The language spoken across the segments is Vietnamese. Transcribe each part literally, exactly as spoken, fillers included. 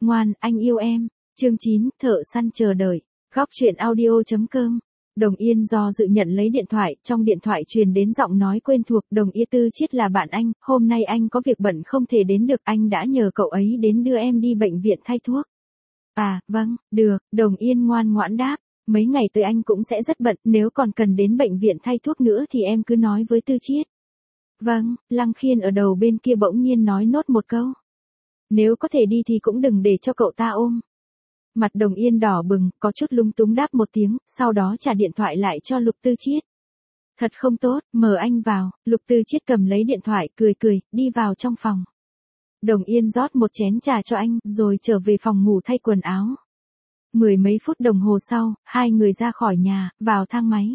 Ngoan, anh yêu em. Chương chín, thợ săn chờ đợi. Góc truyện audio.com. Đồng Yên do dự nhận lấy điện thoại, trong điện thoại truyền đến giọng nói quen thuộc. Đồng Yên, Tư Chiết là bạn anh, hôm nay anh có việc bận không thể đến được, anh đã nhờ cậu ấy đến đưa em đi bệnh viện thay thuốc. À, vâng, được, Đồng Yên ngoan ngoãn đáp. Mấy ngày tới anh cũng sẽ rất bận, nếu còn cần đến bệnh viện thay thuốc nữa thì em cứ nói với Tư Chiết. Vâng, Lăng Khiên ở đầu bên kia bỗng nhiên nói nốt một câu. Nếu có thể đi thì cũng đừng để cho cậu ta ôm. Mặt Đồng Yên đỏ bừng, có chút lung túng đáp một tiếng, sau đó trả điện thoại lại cho Lục Tư Chiết. Thật không tốt, mời anh vào. Lục Tư Chiết cầm lấy điện thoại, cười cười, đi vào trong phòng. Đồng Yên rót một chén trà cho anh, rồi trở về phòng ngủ thay quần áo. Mười mấy phút đồng hồ sau, hai người ra khỏi nhà, vào thang máy.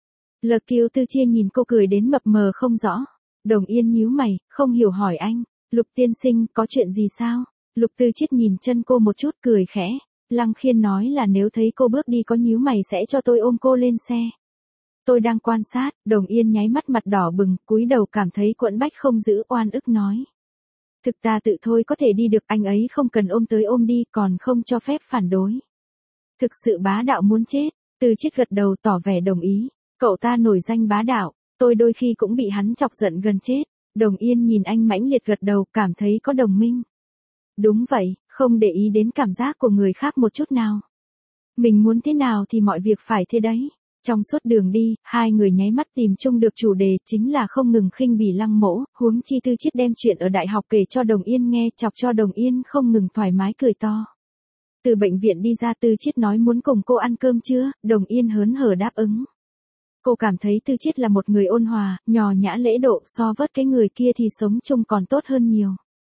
Lờ Kiều Tư Chia nhìn cô cười đến mập mờ không rõ. Đồng Yên nhíu mày, không hiểu hỏi anh. Lục tiên sinh, có chuyện gì sao? Lục Tư Chiết nhìn chân cô một chút, cười khẽ. Lăng Khiên nói là nếu thấy cô bước đi có nhíu mày sẽ cho tôi ôm cô lên xe. Tôi đang quan sát. Đồng Yên nháy mắt mặt đỏ bừng, cúi đầu cảm thấy quẫn bách không giữ, oan ức nói. Thực ta tự thôi có thể đi được, anh ấy không cần ôm tới ôm đi, còn không cho phép phản đối. Thực sự bá đạo muốn chết. Tư Chiết gật đầu tỏ vẻ đồng ý. Cậu ta nổi danh bá đạo, tôi đôi khi cũng bị hắn chọc giận gần chết. Đồng Yên nhìn anh mãnh liệt gật đầu, cảm thấy có đồng minh. Đúng vậy, không để ý đến cảm giác của người khác một chút nào. Mình muốn thế nào thì mọi việc phải thế đấy. Trong suốt đường đi, hai người nháy mắt tìm chung được chủ đề, chính là không ngừng khinh bỉ Lăng Mỗ, huống chi Tư Chiết đem chuyện ở đại học kể cho Đồng Yên nghe, chọc cho Đồng Yên không ngừng thoải mái cười to. Từ bệnh viện đi ra, Tư Chiết nói muốn cùng cô ăn cơm trưa, Đồng Yên hớn hở đáp ứng. Cô cảm thấy Tư Chiết là một người ôn hòa, nhò nhã lễ độ, so với cái người kia thì sống chung còn tốt hơn nhiều.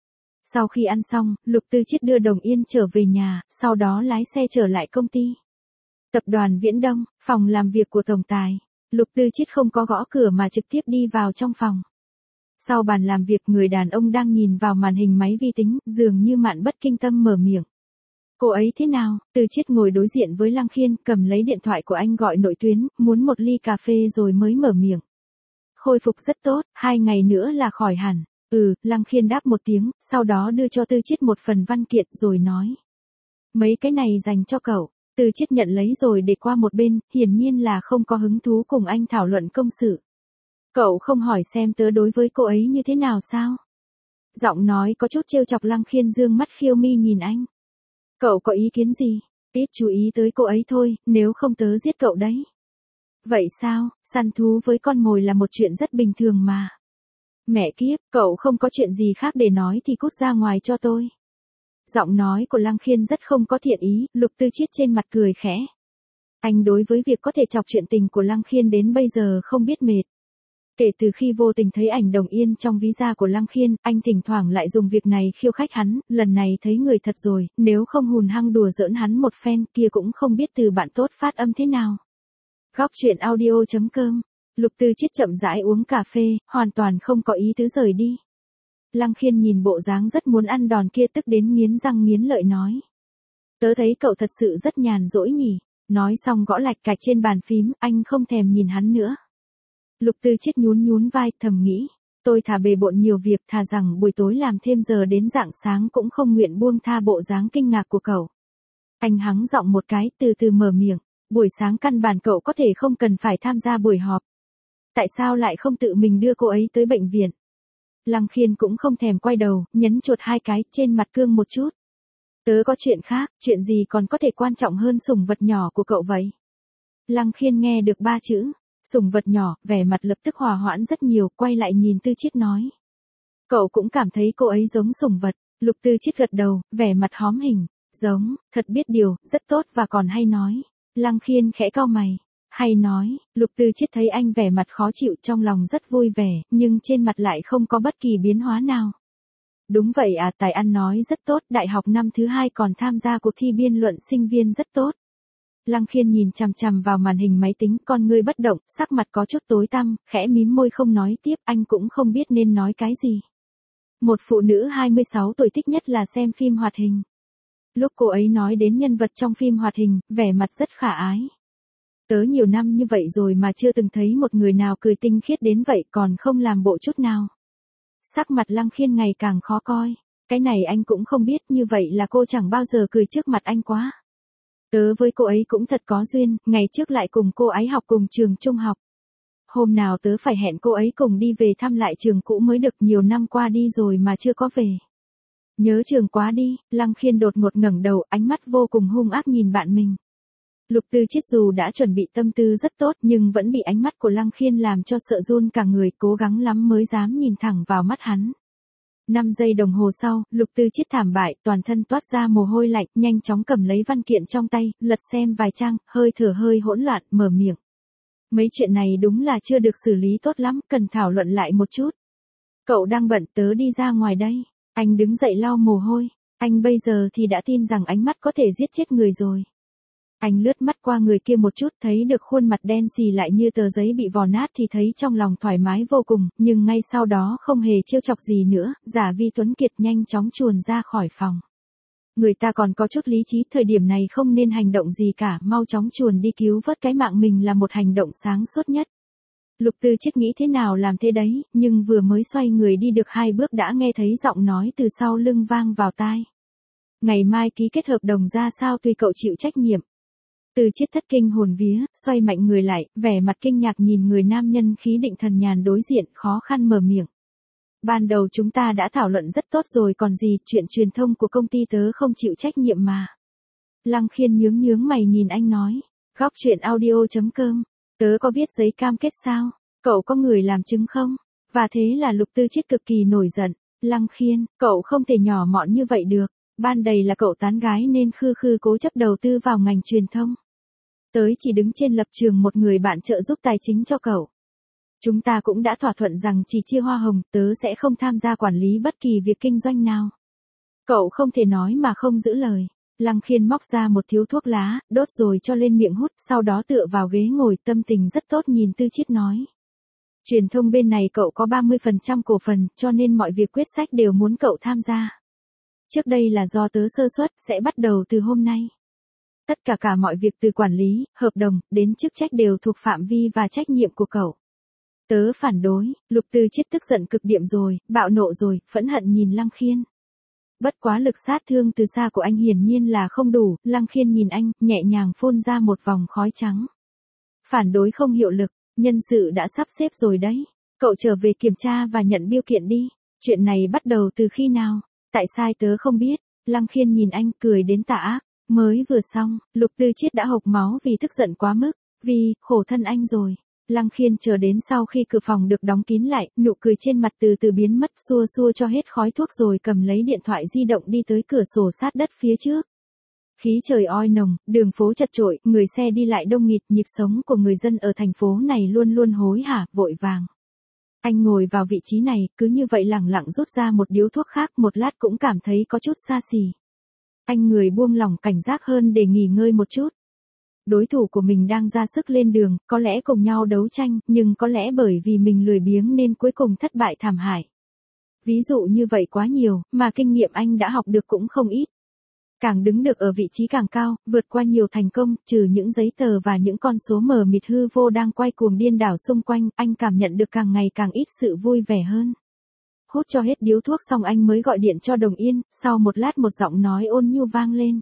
Sau khi ăn xong, Lục Tư Chiết đưa Đồng Yên trở về nhà, sau đó lái xe trở lại công ty. Tập đoàn Viễn Đông, phòng làm việc của tổng tài. Lục Tư Chiết không có gõ cửa mà trực tiếp đi vào trong phòng. Sau bàn làm việc, người đàn ông đang nhìn vào màn hình máy vi tính, dường như Mạn Bất Kinh Tâm mở miệng. Cô ấy thế nào? Tư Chiết ngồi đối diện với Lăng Khiên, cầm lấy điện thoại của anh gọi nội tuyến, muốn một ly cà phê rồi mới mở miệng. Khôi phục rất tốt, hai ngày nữa là khỏi hẳn. Ừ, Lăng Khiên đáp một tiếng, sau đó đưa cho Tư Chiết một phần văn kiện rồi nói. Mấy cái này dành cho cậu. Tư Chiết nhận lấy rồi để qua một bên, hiển nhiên là không có hứng thú cùng anh thảo luận công sự. Cậu không hỏi xem tớ đối với cô ấy như thế nào sao? Giọng nói có chút trêu chọc. Lăng Khiên dương mắt khiêu mi nhìn anh. Cậu có ý kiến gì? Ít chú ý tới cô ấy thôi, nếu không tớ giết cậu đấy. Vậy sao, săn thú với con mồi là một chuyện rất bình thường mà. Mẹ kiếp, cậu không có chuyện gì khác để nói thì cút ra ngoài cho tôi. Giọng nói của Lăng Khiên rất không có thiện ý, Lục Tư Chiết trên mặt cười khẽ. Anh đối với việc có thể chọc chuyện tình của Lăng Khiên đến bây giờ không biết mệt. Kể từ khi vô tình thấy ảnh Đồng Yên trong ví da của Lăng Khiên, anh thỉnh thoảng lại dùng việc này khiêu khích hắn, lần này thấy người thật rồi, nếu không hùn hăng đùa giỡn hắn một phen kia cũng không biết từ bạn tốt phát âm thế nào. Góc truyện audio.com. Lục Tư Chiết chậm rãi uống cà phê, hoàn toàn không có ý tứ rời đi. Lăng Khiên nhìn bộ dáng rất muốn ăn đòn kia tức đến nghiến răng nghiến lợi nói. Tớ thấy cậu thật sự rất nhàn rỗi nhỉ. Nói xong gõ lạch cạch trên bàn phím, anh không thèm nhìn hắn nữa. Lục Tư Chiết nhún nhún vai, thầm nghĩ. Tôi thà bề bộn nhiều việc, thà rằng buổi tối làm thêm giờ đến rạng sáng cũng không nguyện buông tha bộ dáng kinh ngạc của cậu. Anh hắng giọng một cái, từ từ mở miệng. Buổi sáng căn bản cậu có thể không cần phải tham gia buổi họp. Tại sao lại không tự mình đưa cô ấy tới bệnh viện? Lăng Khiên cũng không thèm quay đầu, nhấn chuột hai cái, trên mặt cương một chút. Tớ có chuyện khác, chuyện gì còn có thể quan trọng hơn sủng vật nhỏ của cậu vậy? Lăng Khiên nghe được ba chữ, sủng vật nhỏ, vẻ mặt lập tức hòa hoãn rất nhiều, quay lại nhìn Tư Chiết nói. Cậu cũng cảm thấy cô ấy giống sủng vật. Lục Tư Chiết gật đầu, vẻ mặt hóm hình. Giống, thật biết điều, rất tốt và còn hay nói. Lăng Khiên khẽ cau mày. Hay nói, Lục Tư Chiết thấy anh vẻ mặt khó chịu, trong lòng rất vui vẻ, nhưng trên mặt lại không có bất kỳ biến hóa nào. Đúng vậy à, tài ăn nói rất tốt, đại học năm thứ hai còn tham gia cuộc thi biên luận sinh viên rất tốt. Lăng Khiên nhìn chằm chằm vào màn hình máy tính, con ngươi bất động, sắc mặt có chút tối tăm, khẽ mím môi không nói tiếp, anh cũng không biết nên nói cái gì. Một phụ nữ hai mươi sáu tuổi thích nhất là xem phim hoạt hình. Lúc cô ấy nói đến nhân vật trong phim hoạt hình, vẻ mặt rất khả ái. Tớ nhiều năm như vậy rồi mà chưa từng thấy một người nào cười tinh khiết đến vậy, còn không làm bộ chút nào. Sắc mặt Lăng Khiên ngày càng khó coi. Cái này anh cũng không biết, như vậy là cô chẳng bao giờ cười trước mặt anh quá. Tớ với cô ấy cũng thật có duyên, ngày trước lại cùng cô ấy học cùng trường trung học. Hôm nào tớ phải hẹn cô ấy cùng đi về thăm lại trường cũ mới được, nhiều năm qua đi rồi mà chưa có về. Nhớ trường quá đi. Lăng Khiên đột ngột ngẩng đầu, ánh mắt vô cùng hung ác nhìn bạn mình. Lục Tư Chiết dù đã chuẩn bị tâm tư rất tốt nhưng vẫn bị ánh mắt của Lăng Khiên làm cho sợ run cả người, cố gắng lắm mới dám nhìn thẳng vào mắt hắn. Năm giây đồng hồ sau, Lục Tư Chiết thảm bại, toàn thân toát ra mồ hôi lạnh, nhanh chóng cầm lấy văn kiện trong tay, lật xem vài trang, hơi thở hơi hỗn loạn, mở miệng. Mấy chuyện này đúng là chưa được xử lý tốt lắm, cần thảo luận lại một chút. Cậu đang bận, tớ đi ra ngoài đây. Anh đứng dậy lau mồ hôi. Anh bây giờ thì đã tin rằng ánh mắt có thể giết chết người rồi. Anh lướt mắt qua người kia một chút, thấy được khuôn mặt đen xì lại như tờ giấy bị vò nát thì thấy trong lòng thoải mái vô cùng, nhưng ngay sau đó không hề trêu chọc gì nữa, Giả Vi Tuấn Kiệt nhanh chóng chuồn ra khỏi phòng. Người ta còn có chút lý trí, thời điểm này không nên hành động gì cả, mau chóng chuồn đi cứu vớt cái mạng mình là một hành động sáng suốt nhất. Lục Tư Chiết nghĩ thế nào làm thế đấy, nhưng vừa mới xoay người đi được hai bước đã nghe thấy giọng nói từ sau lưng vang vào tai. Ngày mai ký kết hợp đồng ra sao tùy cậu chịu trách nhiệm. Tư Chiết thất kinh hồn vía, xoay mạnh người lại, vẻ mặt kinh ngạc nhìn người nam nhân khí định thần nhàn đối diện, khó khăn mở miệng. Ban đầu chúng ta đã thảo luận rất tốt rồi còn gì, chuyện truyền thông của công ty tớ không chịu trách nhiệm mà. Lăng Khiên nhướng nhướng mày nhìn anh nói. Góc truyện audio chấm com. Tớ có viết giấy cam kết sao? Cậu có người làm chứng không? Và thế là Lục Tư Chiết cực kỳ nổi giận. Lăng Khiên, cậu không thể nhỏ mọn như vậy được. Ban đầy là cậu tán gái nên khư khư cố chấp đầu tư vào ngành truyền thông. Tới chỉ đứng trên lập trường một người bạn trợ giúp tài chính cho cậu. Chúng ta cũng đã thỏa thuận rằng chỉ chia hoa hồng, tớ sẽ không tham gia quản lý bất kỳ việc kinh doanh nào. Cậu không thể nói mà không giữ lời. Lăng Khiên móc ra một thiếu thuốc lá, đốt rồi cho lên miệng hút, sau đó tựa vào ghế ngồi, tâm tình rất tốt nhìn Tư Chiết nói. Truyền thông bên này cậu có ba mươi phần trăm cổ phần, cho nên mọi việc quyết sách đều muốn cậu tham gia. Trước đây là do tớ sơ suất, sẽ bắt đầu từ hôm nay. Tất cả cả mọi việc từ quản lý, hợp đồng, đến chức trách đều thuộc phạm vi và trách nhiệm của cậu. Tớ phản đối. Lục Tư Chiết tức giận cực điểm rồi, bạo nộ rồi, phẫn hận nhìn Lăng Khiên. Bất quá lực sát thương từ xa của anh hiển nhiên là không đủ, Lăng Khiên nhìn anh, nhẹ nhàng phun ra một vòng khói trắng. Phản đối không hiệu lực, nhân sự đã sắp xếp rồi đấy. Cậu trở về kiểm tra và nhận biêu kiện đi. Chuyện này bắt đầu từ khi nào? Tại sao tớ không biết? Lăng Khiên nhìn anh cười đến tà ác. Mới vừa xong, Lục Tư Chiết đã hộc máu vì tức giận quá mức. Vì, khổ thân anh rồi. Lăng Khiên chờ đến sau khi cửa phòng được đóng kín lại, nụ cười trên mặt từ từ biến mất, xua xua cho hết khói thuốc rồi cầm lấy điện thoại di động đi tới cửa sổ sát đất phía trước. Khí trời oi nồng, đường phố chật chội, người xe đi lại đông nghịt, nhịp sống của người dân ở thành phố này luôn luôn hối hả, vội vàng. Anh ngồi vào vị trí này, cứ như vậy lẳng lặng rút ra một điếu thuốc khác, một lát cũng cảm thấy có chút xa xỉ. Anh người buông lỏng cảnh giác hơn để nghỉ ngơi một chút. Đối thủ của mình đang ra sức lên đường, có lẽ cùng nhau đấu tranh, nhưng có lẽ bởi vì mình lười biếng nên cuối cùng thất bại thảm hại. Ví dụ như vậy quá nhiều, mà kinh nghiệm anh đã học được cũng không ít. Càng đứng được ở vị trí càng cao, vượt qua nhiều thành công, trừ những giấy tờ và những con số mờ mịt hư vô đang quay cuồng điên đảo xung quanh, anh cảm nhận được càng ngày càng ít sự vui vẻ hơn. Hút cho hết điếu thuốc xong anh mới gọi điện cho Đồng Yên, sau một lát một giọng nói ôn nhu vang lên.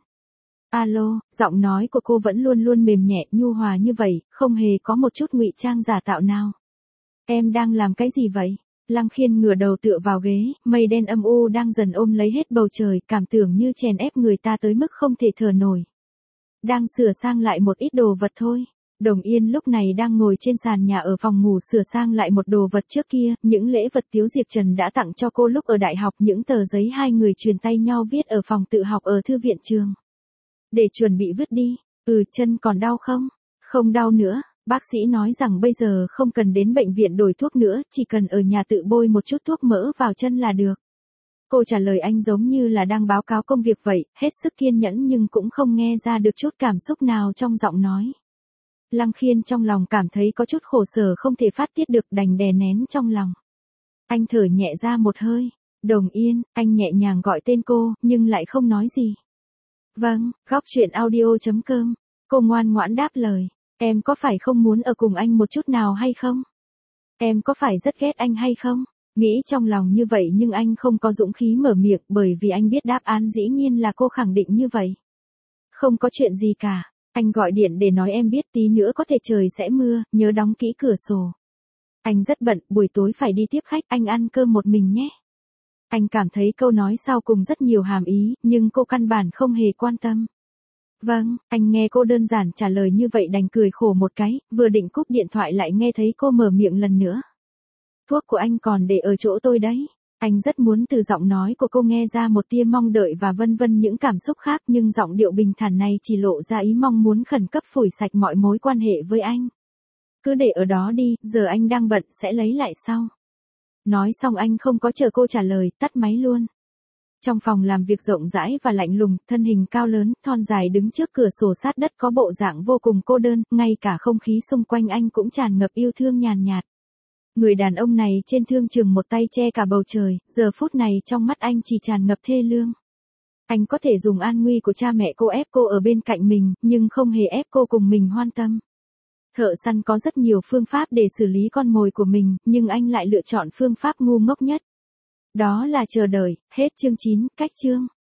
Alo, giọng nói của cô vẫn luôn luôn mềm nhẹ, nhu hòa như vậy, không hề có một chút ngụy trang giả tạo nào. Em đang làm cái gì vậy? Lăng Khiên ngửa đầu tựa vào ghế, mây đen âm u đang dần ôm lấy hết bầu trời, cảm tưởng như chèn ép người ta tới mức không thể thở nổi. Đang sửa sang lại một ít đồ vật thôi. Đồng Yên lúc này đang ngồi trên sàn nhà ở phòng ngủ sửa sang lại một đồ vật trước kia, những lễ vật Tiếu Diệp Trần đã tặng cho cô lúc ở đại học, những tờ giấy hai người truyền tay nhau viết ở phòng tự học ở thư viện trường. Để chuẩn bị vứt đi. Ừ, chân còn đau không? Không đau nữa. Bác sĩ nói rằng bây giờ không cần đến bệnh viện đổi thuốc nữa, chỉ cần ở nhà tự bôi một chút thuốc mỡ vào chân là được. Cô trả lời anh giống như là đang báo cáo công việc vậy, hết sức kiên nhẫn nhưng cũng không nghe ra được chút cảm xúc nào trong giọng nói. Lăng Khiên trong lòng cảm thấy có chút khổ sở không thể phát tiết được, đành đè nén trong lòng. Anh thở nhẹ ra một hơi. Đồng Yên, anh nhẹ nhàng gọi tên cô, nhưng lại không nói gì. Vâng, góc truyện audio chấm com. Cô ngoan ngoãn đáp lời. Em có phải không muốn ở cùng anh một chút nào hay không? Em có phải rất ghét anh hay không? Nghĩ trong lòng như vậy nhưng anh không có dũng khí mở miệng bởi vì anh biết đáp án dĩ nhiên là cô khẳng định như vậy. Không có chuyện gì cả, anh gọi điện để nói em biết tí nữa có thể trời sẽ mưa, nhớ đóng kỹ cửa sổ. Anh rất bận, buổi tối phải đi tiếp khách, anh ăn cơm một mình nhé. Anh cảm thấy câu nói sau cùng rất nhiều hàm ý, nhưng cô căn bản không hề quan tâm. Vâng, anh nghe cô đơn giản trả lời như vậy đành cười khổ một cái, vừa định cúp điện thoại lại nghe thấy cô mở miệng lần nữa. Thuốc của anh còn để ở chỗ tôi đấy. Anh rất muốn từ giọng nói của cô nghe ra một tia mong đợi và vân vân những cảm xúc khác nhưng giọng điệu bình thản này chỉ lộ ra ý mong muốn khẩn cấp phủi sạch mọi mối quan hệ với anh. Cứ để ở đó đi, giờ anh đang bận sẽ lấy lại sau. Nói xong anh không có chờ cô trả lời, tắt máy luôn. Trong phòng làm việc rộng rãi và lạnh lùng, thân hình cao lớn, thon dài đứng trước cửa sổ sát đất có bộ dạng vô cùng cô đơn, ngay cả không khí xung quanh anh cũng tràn ngập yêu thương nhàn nhạt. Người đàn ông này trên thương trường một tay che cả bầu trời, giờ phút này trong mắt anh chỉ tràn ngập thê lương. Anh có thể dùng an nguy của cha mẹ cô ép cô ở bên cạnh mình, nhưng không hề ép cô cùng mình hoan tâm. Thợ săn có rất nhiều phương pháp để xử lý con mồi của mình, nhưng anh lại lựa chọn phương pháp ngu ngốc nhất. Đó là chờ đợi. Hết chương chín, cách chương.